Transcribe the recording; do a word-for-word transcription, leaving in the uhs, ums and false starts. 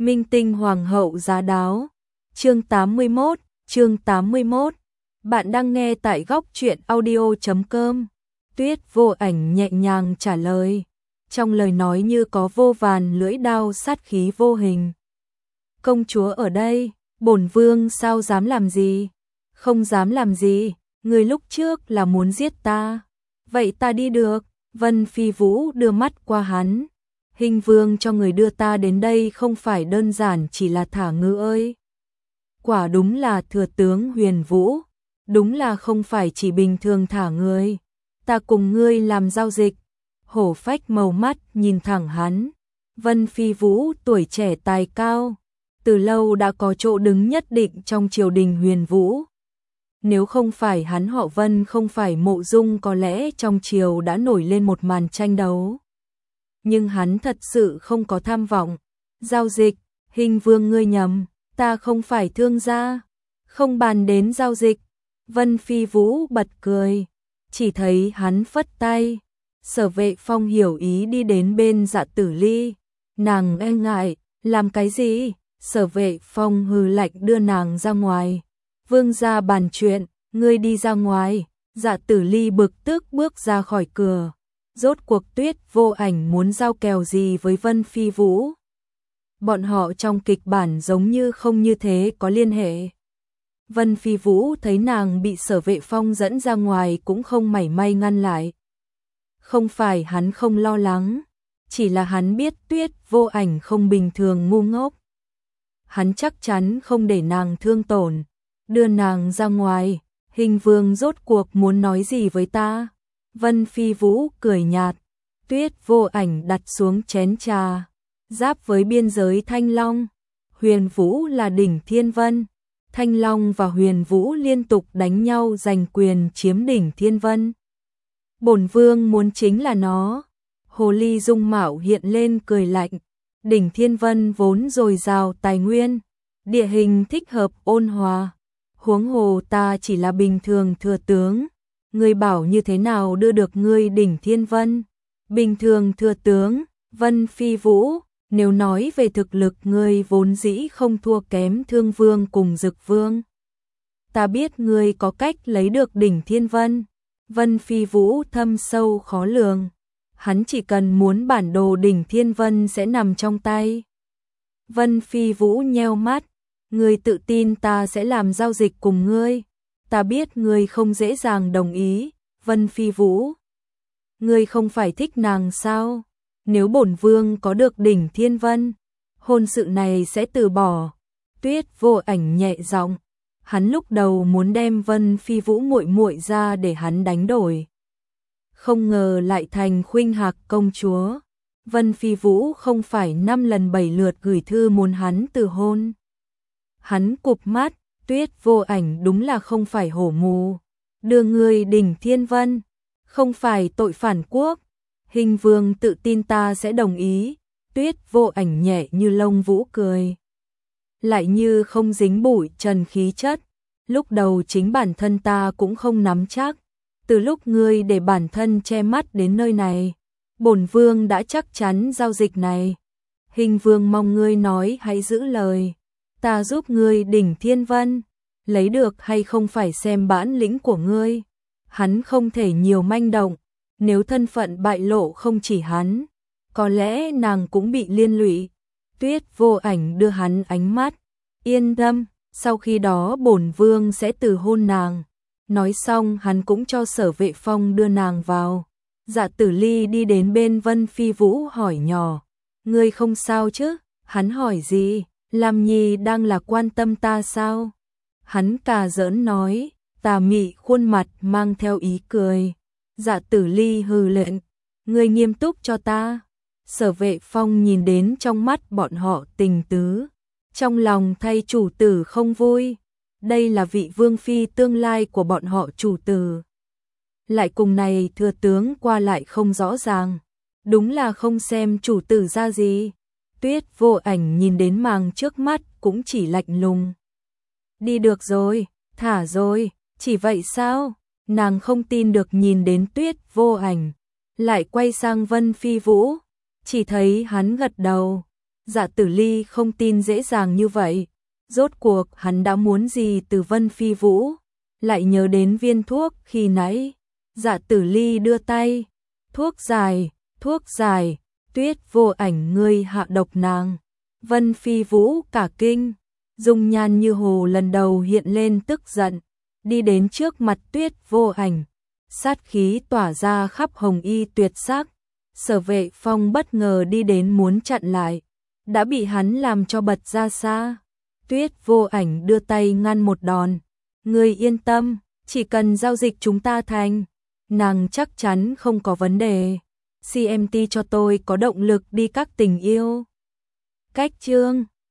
Minh tinh hoàng hậu giá đáo. Chương tám mươi mốt, chương tám mươi mốt. Bạn đang nghe tại góc truyện audio chấm com. Tuyết Vô Ảnh nhẹ nhàng trả lời, trong lời nói như có vô vàn lưỡi đao sát khí vô hình. Công chúa ở đây, bổn vương sao dám làm gì? Không dám làm gì, người lúc trước là muốn giết ta. Vậy ta đi được. Vân Phi Vũ đưa mắt qua hắn. Hình vương cho người đưa ta đến đây không phải đơn giản chỉ là thả ngư ơi. Quả đúng là thừa tướng Huyền Vũ. Đúng là không phải chỉ bình thường thả người. Ta cùng ngươi làm giao dịch. Hổ phách màu mắt nhìn thẳng hắn. Vân Phi Vũ tuổi trẻ tài cao, từ lâu đã có chỗ đứng nhất định trong triều đình Huyền Vũ. Nếu không phải hắn họ Vân, không phải Mộ Dung, có lẽ trong triều đã nổi lên một màn tranh đấu. Nhưng hắn thật sự không có tham vọng. Giao dịch, Hình vương ngươi nhầm, ta không phải thương gia. Không bàn đến giao dịch. Vân Phi Vũ bật cười, chỉ thấy hắn phất tay. Sở Vệ Phong hiểu ý đi đến bên Dạ Tử Ly. Nàng e ngại, làm cái gì? Sở Vệ Phong hừ lạnh đưa nàng ra ngoài. Vương gia bàn chuyện, ngươi đi ra ngoài. Dạ Tử Ly bực tức bước ra khỏi cửa. Rốt cuộc Tuyết Vô Ảnh muốn giao kèo gì với Vân Phi Vũ? Bọn họ trong kịch bản giống như không như thế có liên hệ. Vân Phi Vũ thấy nàng bị Sở Vệ Phong dẫn ra ngoài cũng không mảy may ngăn lại. Không phải hắn không lo lắng, chỉ là hắn biết Tuyết Vô Ảnh không bình thường ngu ngốc. Hắn chắc chắn không để nàng thương tổn. Đưa nàng ra ngoài. Hình vương rốt cuộc muốn nói gì với ta? Vân Phi Vũ cười nhạt. Tuyết Vô Ảnh đặt xuống chén trà. Giáp với biên giới Thanh Long, Huyền Vũ là đỉnh Thiên Vân. Thanh Long và Huyền Vũ liên tục đánh nhau giành quyền chiếm đỉnh Thiên Vân. Bổn vương muốn chính là nó. Hồ ly dung mạo hiện lên cười lạnh. Đỉnh Thiên Vân vốn dồi dào tài nguyên, địa hình thích hợp ôn hòa. Huống hồ ta chỉ là bình thường thừa tướng. Ngươi bảo như thế nào đưa được ngươi đỉnh Thiên Vân? Bình thường thừa tướng, Vân Phi Vũ, nếu nói về thực lực ngươi vốn dĩ không thua kém Thương Vương cùng Dực Vương. Ta biết ngươi có cách lấy được đỉnh Thiên Vân. Vân Phi Vũ thâm sâu khó lường. Hắn chỉ cần muốn bản đồ đỉnh Thiên Vân sẽ nằm trong tay. Vân Phi Vũ nheo mắt. Ngươi tự tin ta sẽ làm giao dịch cùng ngươi. Ta biết ngươi không dễ dàng đồng ý. Vân Phi Vũ, ngươi không phải thích nàng sao? Nếu bổn vương có được đỉnh Thiên Vân, hôn sự này sẽ từ bỏ. Tuyết Vô Ảnh nhẹ giọng. Hắn lúc đầu muốn đem Vân Phi Vũ muội muội ra để hắn đánh đổi. Không ngờ lại thành Khuynh Hạc công chúa. Vân Phi Vũ không phải năm lần bảy lượt gửi thư muốn hắn từ hôn. Hắn cụp mắt. Tuyết Vô Ảnh đúng là không phải hổ mù. Đưa ngươi đỉnh Thiên Vân, không phải tội phản quốc. Hình vương tự tin ta sẽ đồng ý. Tuyết Vô Ảnh nhẹ như lông vũ cười, lại như không dính bụi trần khí chất. Lúc đầu chính bản thân ta cũng không nắm chắc. Từ lúc ngươi để bản thân che mắt đến nơi này, bổn vương đã chắc chắn giao dịch này. Hình vương mong ngươi nói hãy giữ lời. Ta giúp ngươi đỉnh Thiên Vân, lấy được hay không phải xem bản lĩnh của ngươi. Hắn không thể nhiều manh động. Nếu thân phận bại lộ không chỉ hắn, có lẽ nàng cũng bị liên lụy. Tuyết Vô Ảnh đưa hắn ánh mắt. Yên tâm, sau khi đó bổn vương sẽ từ hôn nàng. Nói xong hắn cũng cho Sở Vệ Phong đưa nàng vào. Dạ Tử Ly đi đến bên Vân Phi Vũ hỏi nhỏ. Ngươi không sao chứ? Hắn hỏi gì? Lam Nhi đang là quan tâm ta sao? Hắn cà giỡn nói, tà mị khuôn mặt mang theo ý cười. Dạ Tử Ly hừ lệnh, ngươi nghiêm túc cho ta. Sở Vệ Phong nhìn đến trong mắt bọn họ tình tứ, trong lòng thay chủ tử không vui. Đây là vị vương phi tương lai của bọn họ chủ tử. Lại cùng này thừa tướng qua lại không rõ ràng, đúng là không xem chủ tử ra gì. Tuyết Vô Ảnh nhìn đến màng trước mắt cũng chỉ lạnh lùng. Đi được rồi, thả rồi, chỉ vậy sao? Nàng không tin được nhìn đến Tuyết Vô Ảnh, lại quay sang Vân Phi Vũ, chỉ thấy hắn gật đầu. Dạ Tử Ly không tin dễ dàng như vậy. Rốt cuộc hắn đã muốn gì từ Vân Phi Vũ? Lại nhớ đến viên thuốc khi nãy. Dạ Tử Ly đưa tay. Thuốc dài, thuốc dài, Tuyết Vô Ảnh ngươi hạ độc nàng. Vân Phi Vũ cả kinh. Dung nhan như hồ lần đầu hiện lên tức giận. Đi đến trước mặt Tuyết Vô Ảnh. Sát khí tỏa ra khắp hồng y tuyệt sắc. Sở Vệ Phong bất ngờ đi đến muốn chặn lại. Đã bị hắn làm cho bật ra xa. Tuyết Vô Ảnh đưa tay ngăn một đòn. Ngươi yên tâm, chỉ cần giao dịch chúng ta thành, nàng chắc chắn không có vấn đề. xê em tê cho tôi có động lực đi các tình yêu. Cách chương